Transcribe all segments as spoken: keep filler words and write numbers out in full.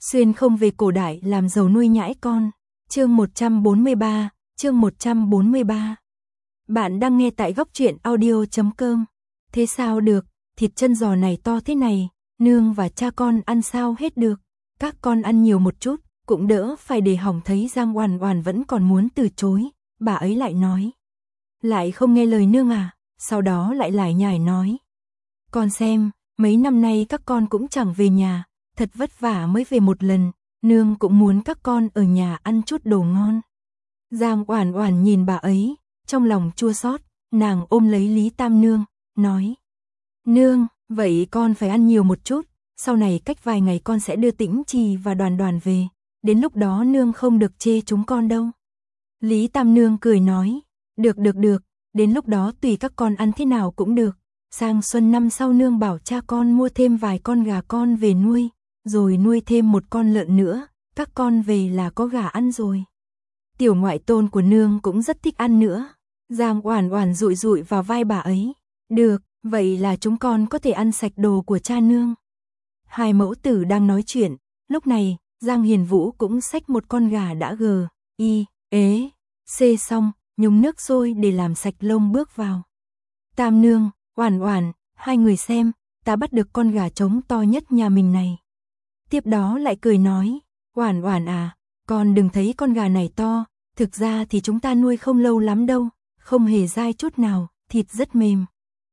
Xuyên không về cổ đại làm giàu nuôi nhãi con. Chương một trăm bốn mươi ba, chương một trăm bốn mươi ba. Bạn đang nghe tại góc truyện audio chấm com. Thế sao được, thịt chân giò này to thế này, nương và cha con ăn sao hết được. Các con ăn nhiều một chút, cũng đỡ phải để hỏng. Thấy Giang Oản Oản vẫn còn muốn từ chối, bà ấy lại nói. Lại không nghe lời nương à, sau đó lại lải nhải nói. Con xem, mấy năm nay các con cũng chẳng về nhà, thật vất vả mới về một lần, nương cũng muốn các con ở nhà ăn chút đồ ngon. Giang Oản Oản nhìn bà ấy, trong lòng chua xót, nàng ôm lấy Lý Tam Nương, nói. Nương, vậy con phải ăn nhiều một chút, sau này cách vài ngày con sẽ đưa Tĩnh Trì và Đoàn Đoàn về, đến lúc đó nương không được chê chúng con đâu. Lý Tam Nương cười nói, được được được, đến lúc đó tùy các con ăn thế nào cũng được, sang xuân năm sau nương bảo cha con mua thêm vài con gà con về nuôi, rồi nuôi thêm một con lợn nữa, các con về là có gà ăn rồi. Tiểu ngoại tôn của nương cũng rất thích ăn nữa. Giang Oản Oản dụi dụi vào vai bà ấy. Được, vậy là chúng con có thể ăn sạch đồ của cha nương. Hai mẫu tử đang nói chuyện, lúc này, Giang Hiền Vũ cũng xách một con gà đã gờ, y, ế, xê xong, nhúng nước sôi để làm sạch lông bước vào. Tam Nương, Oản Oản, hai người xem, ta bắt được con gà trống to nhất nhà mình này. Tiếp đó lại cười nói, Oản Oản à, con đừng thấy con gà này to, thực ra thì chúng ta nuôi không lâu lắm đâu, không hề dai chút nào, thịt rất mềm.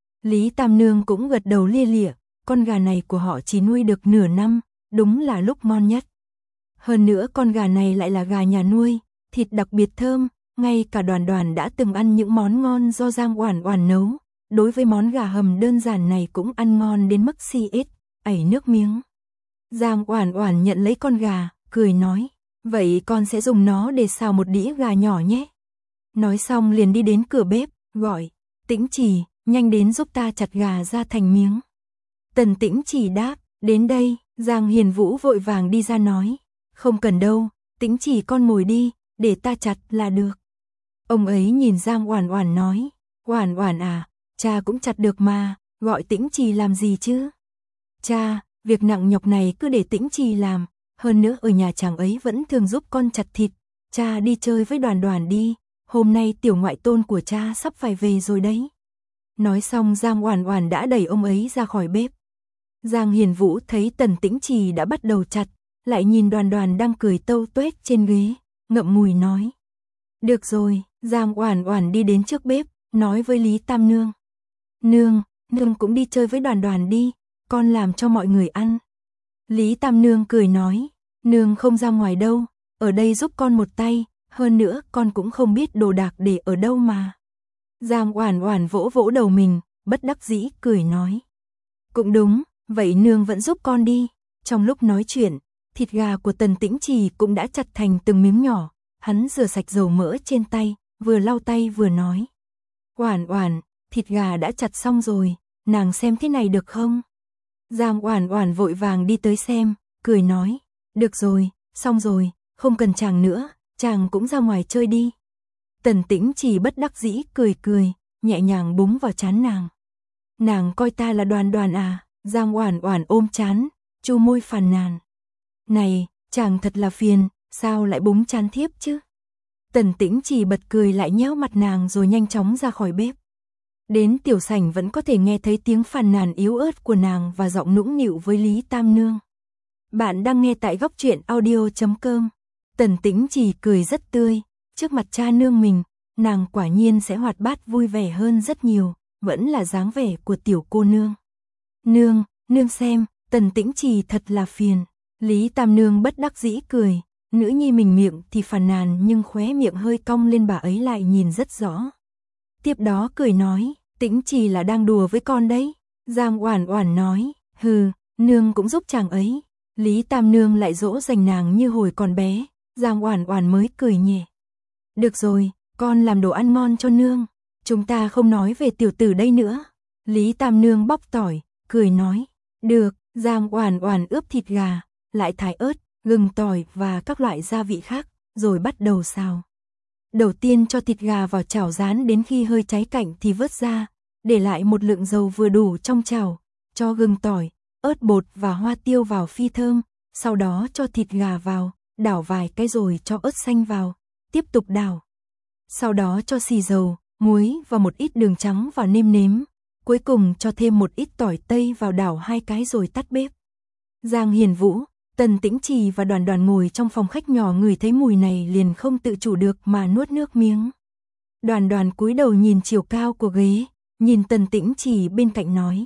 Lý Tam Nương cũng gật đầu lia lịa, con gà này của họ chỉ nuôi được nửa năm, đúng là lúc ngon nhất. Hơn nữa con gà này lại là gà nhà nuôi, thịt đặc biệt thơm, ngay cả Đoàn Đoàn đã từng ăn những món ngon do Giang Oản Oản nấu, đối với món gà hầm đơn giản này cũng ăn ngon đến mức si ết, ảy nước miếng. Giang Oản Oản nhận lấy con gà, cười nói, vậy con sẽ dùng nó để xào một đĩa gà nhỏ nhé. Nói xong liền đi đến cửa bếp, gọi, Tĩnh Trì, nhanh đến giúp ta chặt gà ra thành miếng. Tần Tĩnh Trì đáp, đến đây. Giang Hiền Vũ vội vàng đi ra nói, không cần đâu, Tĩnh Trì con ngồi đi, để ta chặt là được. Ông ấy nhìn Giang Oản Oản nói, Oản Oản à, cha cũng chặt được mà, gọi Tĩnh Trì làm gì chứ? Cha, việc nặng nhọc này cứ để Tĩnh Trì làm, hơn nữa ở nhà chàng ấy vẫn thường giúp con chặt thịt, cha đi chơi với Đoàn Đoàn đi, hôm nay tiểu ngoại tôn của cha sắp phải về rồi đấy. Nói xong Giang Oản Oản đã đẩy ông ấy ra khỏi bếp. Giang Hiền Vũ thấy Tần Tĩnh Trì đã bắt đầu chặt, lại nhìn Đoàn Đoàn đang cười tâu tuét trên ghế, ngậm ngùi nói. Được rồi, Giang Oản Oản đi đến trước bếp, nói với Lý Tam Nương. Nương, nương cũng đi chơi với Đoàn Đoàn đi, con làm cho mọi người ăn. Lý Tam Nương cười nói, nương không ra ngoài đâu, ở đây giúp con một tay, hơn nữa con cũng không biết đồ đạc để ở đâu mà. Giang Oản Oản vỗ vỗ đầu mình, bất đắc dĩ cười nói. Cũng đúng, vậy nương vẫn giúp con đi. Trong lúc nói chuyện, thịt gà của Tần Tĩnh Trì cũng đã chặt thành từng miếng nhỏ, hắn rửa sạch dầu mỡ trên tay, vừa lau tay vừa nói. Oản Oản, thịt gà đã chặt xong rồi, nàng xem thế này được không? Giang Oản Oản vội vàng đi tới xem, cười nói, được rồi, xong rồi, không cần chàng nữa, chàng cũng ra ngoài chơi đi. Tần Tĩnh Trì bất đắc dĩ cười cười, nhẹ nhàng búng vào trán nàng. Nàng coi ta là Đoàn Đoàn à? Giang Oản Oản ôm trán, chu môi phàn nàn. Này, chàng thật là phiền, sao lại búng trán thiếp chứ? Tần Tĩnh Trì bật cười lại nhéo mặt nàng rồi nhanh chóng ra khỏi bếp. Đến tiểu sảnh vẫn có thể nghe thấy tiếng phàn nàn yếu ớt của nàng và giọng nũng nịu với Lý Tam Nương. Bạn đang nghe tại góc truyện audio chấm com. Tần Tĩnh Trì cười rất tươi, trước mặt cha nương mình, nàng quả nhiên sẽ hoạt bát vui vẻ hơn rất nhiều, vẫn là dáng vẻ của tiểu cô nương. Nương, nương xem, Tần Tĩnh Trì thật là phiền. Lý Tam Nương bất đắc dĩ cười, nữ nhi mình miệng thì phàn nàn nhưng khóe miệng hơi cong lên, bà ấy lại nhìn rất rõ. Tiếp đó cười nói, Tĩnh Trì là đang đùa với con đấy. Giang Oản Oản nói, hừ, nương cũng giúp chàng ấy. Lý Tam Nương lại dỗ dành nàng như hồi còn bé, Giang Oản Oản mới cười nhẹ. Được rồi, con làm đồ ăn ngon cho nương, chúng ta không nói về tiểu tử đây nữa. Lý Tam Nương bóc tỏi, cười nói, được. Giang Oản Oản ướp thịt gà, lại thái ớt, gừng, tỏi và các loại gia vị khác, rồi bắt đầu xào. Đầu tiên cho thịt gà vào chảo rán đến khi hơi cháy cạnh thì vớt ra, để lại một lượng dầu vừa đủ trong chảo, cho gừng, tỏi, ớt bột và hoa tiêu vào phi thơm, sau đó cho thịt gà vào, đảo vài cái rồi cho ớt xanh vào, tiếp tục đảo. Sau đó cho xì dầu, muối và một ít đường trắng vào nêm nếm, cuối cùng cho thêm một ít tỏi tây vào đảo hai cái rồi tắt bếp. Giang Hiền Vũ, Tần Tĩnh Trì và Đoàn Đoàn ngồi trong phòng khách nhỏ ngửi thấy mùi này liền không tự chủ được mà nuốt nước miếng. Đoàn Đoàn cúi đầu nhìn chiều cao của ghế, nhìn Tần Tĩnh Trì bên cạnh nói.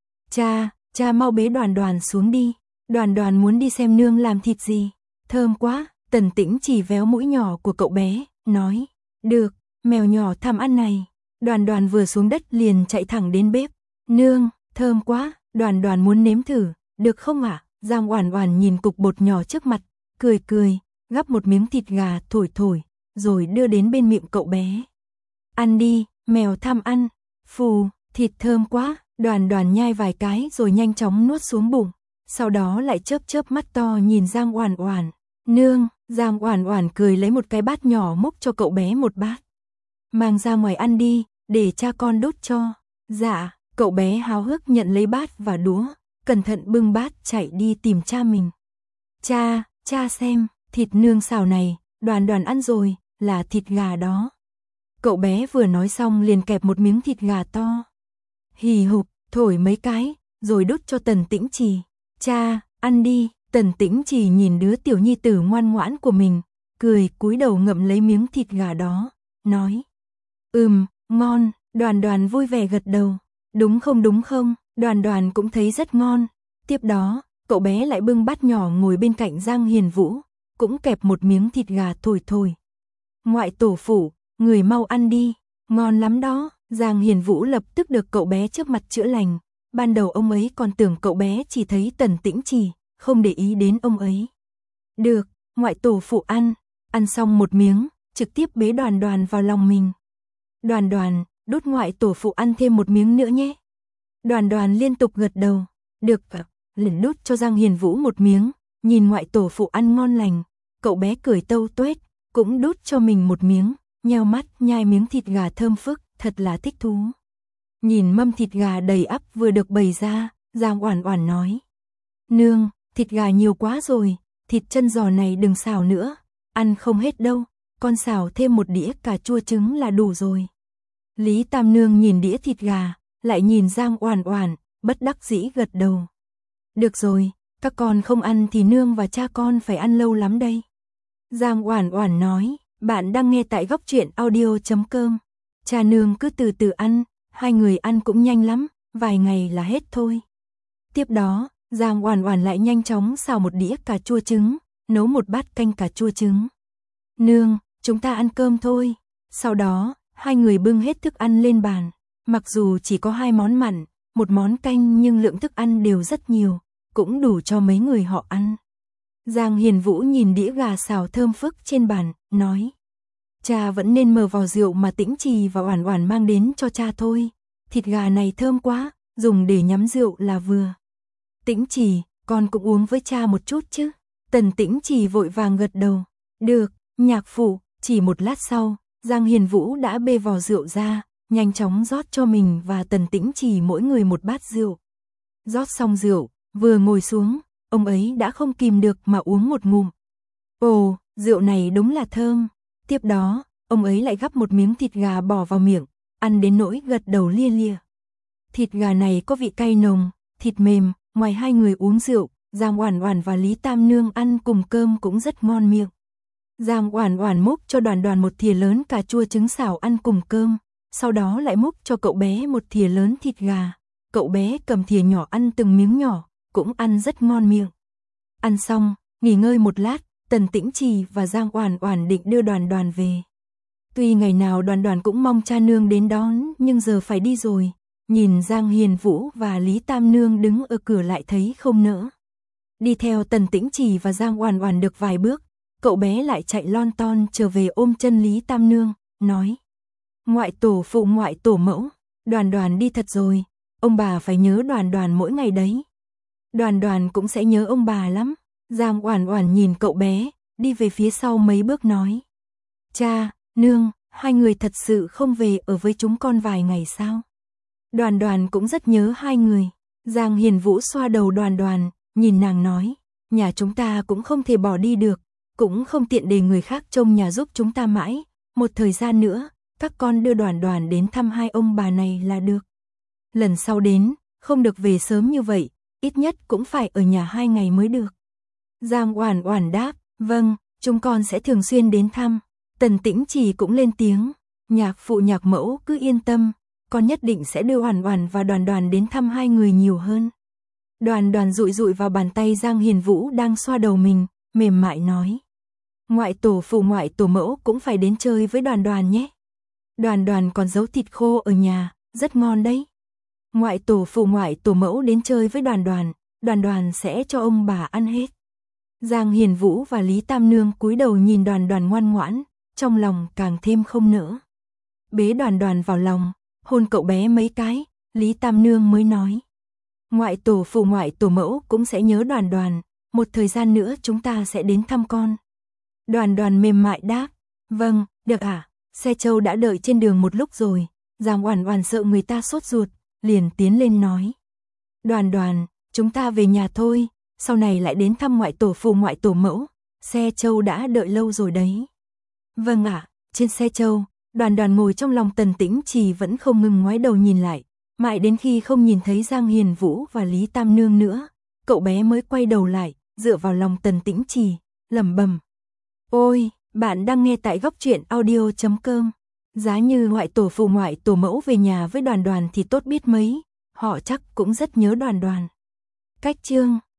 Cha, cha mau bế Đoàn Đoàn xuống đi, Đoàn Đoàn muốn đi xem nương làm thịt gì. Thơm quá, Tần Tĩnh Trì véo mũi nhỏ của cậu bé, nói. Được, mèo nhỏ tham ăn này. Đoàn Đoàn vừa xuống đất liền chạy thẳng đến bếp. Nương, thơm quá, Đoàn Đoàn muốn nếm thử, được không ạ? À? Giang Oản Oản nhìn cục bột nhỏ trước mặt, cười cười, gắp một miếng thịt gà thổi thổi, rồi đưa đến bên miệng cậu bé. Ăn đi, mèo tham ăn. Phù, thịt thơm quá, Đoàn Đoàn nhai vài cái rồi nhanh chóng nuốt xuống bụng. Sau đó lại chớp chớp mắt to nhìn Giang Oản Oản. Nương, Giang Oản Oản cười lấy một cái bát nhỏ múc cho cậu bé một bát. Mang ra ngoài ăn đi, để cha con đút cho. Dạ, cậu bé háo hức nhận lấy bát và đũa, cẩn thận bưng bát chạy đi tìm cha mình. Cha, cha xem, thịt nương xào này, Đoàn Đoàn ăn rồi, là thịt gà đó. Cậu bé vừa nói xong liền kẹp một miếng thịt gà to. Hì hục, thổi mấy cái, rồi đút cho Tần Tĩnh Trì. Cha, ăn đi. Tần Tĩnh Trì nhìn đứa tiểu nhi tử ngoan ngoãn của mình, cười cúi đầu ngậm lấy miếng thịt gà đó, nói. Ừm, ngon, Đoàn Đoàn vui vẻ gật đầu. Đúng không đúng không, Đoàn Đoàn cũng thấy rất ngon. Tiếp đó, cậu bé lại bưng bát nhỏ ngồi bên cạnh Giang Hiền Vũ, cũng kẹp một miếng thịt gà thổi thổi. Ngoại tổ phụ, người mau ăn đi, ngon lắm đó. Giang Hiền Vũ lập tức được cậu bé trước mặt chữa lành. Ban đầu ông ấy còn tưởng cậu bé chỉ thấy Tần Tĩnh Trì, không để ý đến ông ấy. Được, ngoại tổ phụ ăn, ăn xong một miếng, trực tiếp bế Đoàn Đoàn vào lòng mình. Đoàn Đoàn, đút ngoại tổ phụ ăn thêm một miếng nữa nhé. Đoàn Đoàn liên tục gật đầu. Được, liền đút cho Giang Hiền Vũ một miếng, nhìn ngoại tổ phụ ăn ngon lành, cậu bé cười tâu tuét, cũng đút cho mình một miếng, nheo mắt nhai miếng thịt gà thơm phức, thật là thích thú. Nhìn mâm thịt gà đầy ắp vừa được bày ra, Giang Oản Oản nói. Nương, thịt gà nhiều quá rồi, thịt chân giò này đừng xào nữa, ăn không hết đâu, con xào thêm một đĩa cà chua trứng là đủ rồi. Lý Tam Nương nhìn đĩa thịt gà, lại nhìn Giang Oản Oản, bất đắc dĩ gật đầu. Được rồi, các con không ăn thì nương và cha con phải ăn lâu lắm đây. Giang Oản Oản nói, bạn đang nghe tại góc truyện audio chấm com. Cha nương cứ từ từ ăn, hai người ăn cũng nhanh lắm, vài ngày là hết thôi. Tiếp đó, Giang Oản Oản lại nhanh chóng xào một đĩa cà chua trứng, nấu một bát canh cà chua trứng. Nương, chúng ta ăn cơm thôi. Sau đó, hai người bưng hết thức ăn lên bàn. Mặc dù chỉ có hai món mặn, một món canh nhưng lượng thức ăn đều rất nhiều, cũng đủ cho mấy người họ ăn. Giang Hiền Vũ nhìn đĩa gà xào thơm phức trên bàn, nói. Cha vẫn nên mờ vào rượu mà Tĩnh Trì và Oản Oản mang đến cho cha thôi. Thịt gà này thơm quá, dùng để nhắm rượu là vừa. Tĩnh Trì, con cũng uống với cha một chút chứ. Tần Tĩnh Trì vội vàng gật đầu. Được, nhạc phụ. Chỉ một lát sau, Giang Hiền Vũ đã bê vò rượu ra, nhanh chóng rót cho mình và Tần Tĩnh Trì mỗi người một bát rượu. Rót xong rượu, vừa ngồi xuống, ông ấy đã không kìm được mà uống một ngụm. Ồ, rượu này đúng là thơm. Tiếp đó, ông ấy lại gắp một miếng thịt gà bỏ vào miệng, ăn đến nỗi gật đầu lia lịa. Thịt gà này có vị cay nồng, thịt mềm, ngoài hai người uống rượu, Giang Oản Oản và Lý Tam Nương ăn cùng cơm cũng rất ngon miệng. Giang Oản Oản múc cho Đoàn Đoàn một thìa lớn cà chua trứng xào ăn cùng cơm, sau đó lại múc cho cậu bé một thìa lớn thịt gà. Cậu bé cầm thìa nhỏ ăn từng miếng nhỏ, cũng ăn rất ngon miệng. Ăn xong, nghỉ ngơi một lát, Tần Tĩnh Trì và Giang Oản Oản định đưa Đoàn Đoàn về. Tuy ngày nào Đoàn Đoàn cũng mong cha nương đến đón, nhưng giờ phải đi rồi. Nhìn Giang Hiền Vũ và Lý Tam Nương đứng ở cửa lại thấy không nỡ. Đi theo Tần Tĩnh Trì và Giang Oản Oản được vài bước, cậu bé lại chạy lon ton trở về ôm chân Lý Tam Nương, nói. Ngoại tổ phụ ngoại tổ mẫu, Đoàn Đoàn đi thật rồi, ông bà phải nhớ Đoàn Đoàn mỗi ngày đấy. Đoàn Đoàn cũng sẽ nhớ ông bà lắm. Giang Oản Oản nhìn cậu bé, đi về phía sau mấy bước nói. Cha, nương, hai người thật sự không về ở với chúng con vài ngày sao? Đoàn Đoàn cũng rất nhớ hai người. Giang Hiền Vũ xoa đầu Đoàn Đoàn, nhìn nàng nói. nhà chúng ta cũng không thể bỏ đi được, cũng không tiện để người khác trông nhà giúp chúng ta mãi, một thời gian nữa, các con đưa Đoàn Đoàn đến thăm hai ông bà này là được. Lần sau đến, không được về sớm như vậy, ít nhất cũng phải ở nhà hai ngày mới được. Giang Oản Oản đáp, vâng, chúng con sẽ thường xuyên đến thăm. Tần Tĩnh Trì cũng lên tiếng, nhạc phụ nhạc mẫu cứ yên tâm, con nhất định sẽ đưa Oản Oản và Đoàn Đoàn đến thăm hai người nhiều hơn. Đoàn Đoàn dụi dụi vào bàn tay Giang Hiền Vũ đang xoa đầu mình, mềm mại nói. Ngoại tổ phụ ngoại tổ mẫu cũng phải đến chơi với Đoàn Đoàn nhé. Đoàn Đoàn còn giấu thịt khô ở nhà, rất ngon đấy. Ngoại tổ phụ ngoại tổ mẫu đến chơi với Đoàn Đoàn, Đoàn Đoàn sẽ cho ông bà ăn hết. Giang Hiền Vũ và Lý Tam Nương cúi đầu nhìn Đoàn Đoàn ngoan ngoãn, trong lòng càng thêm không nỡ. Bế Đoàn Đoàn vào lòng, hôn cậu bé mấy cái, Lý Tam Nương mới nói. Ngoại tổ phụ ngoại tổ mẫu cũng sẽ nhớ Đoàn Đoàn, một thời gian nữa chúng ta sẽ đến thăm con. Đoàn Đoàn mềm mại đáp, vâng, được ạ, à? Xe Châu đã đợi trên đường một lúc rồi. Giang Oản Oản sợ người ta sốt ruột, liền tiến lên nói. Đoàn Đoàn, chúng ta về nhà thôi, sau này lại đến thăm ngoại tổ phụ ngoại tổ mẫu, xe Châu đã đợi lâu rồi đấy. Vâng ạ, à, trên xe Châu, Đoàn Đoàn ngồi trong lòng Tần Tĩnh Trì vẫn không ngừng ngoái đầu nhìn lại, mãi đến khi không nhìn thấy Giang Hiền Vũ và Lý Tam Nương nữa, cậu bé mới quay đầu lại, dựa vào lòng Tần Tĩnh Trì, lẩm bẩm. Ôi, bạn đang nghe tại góc truyện audio chấm com. Giá như ngoại tổ phụ ngoại tổ mẫu về nhà với Đoàn Đoàn thì tốt biết mấy, họ chắc cũng rất nhớ Đoàn Đoàn. Cách chương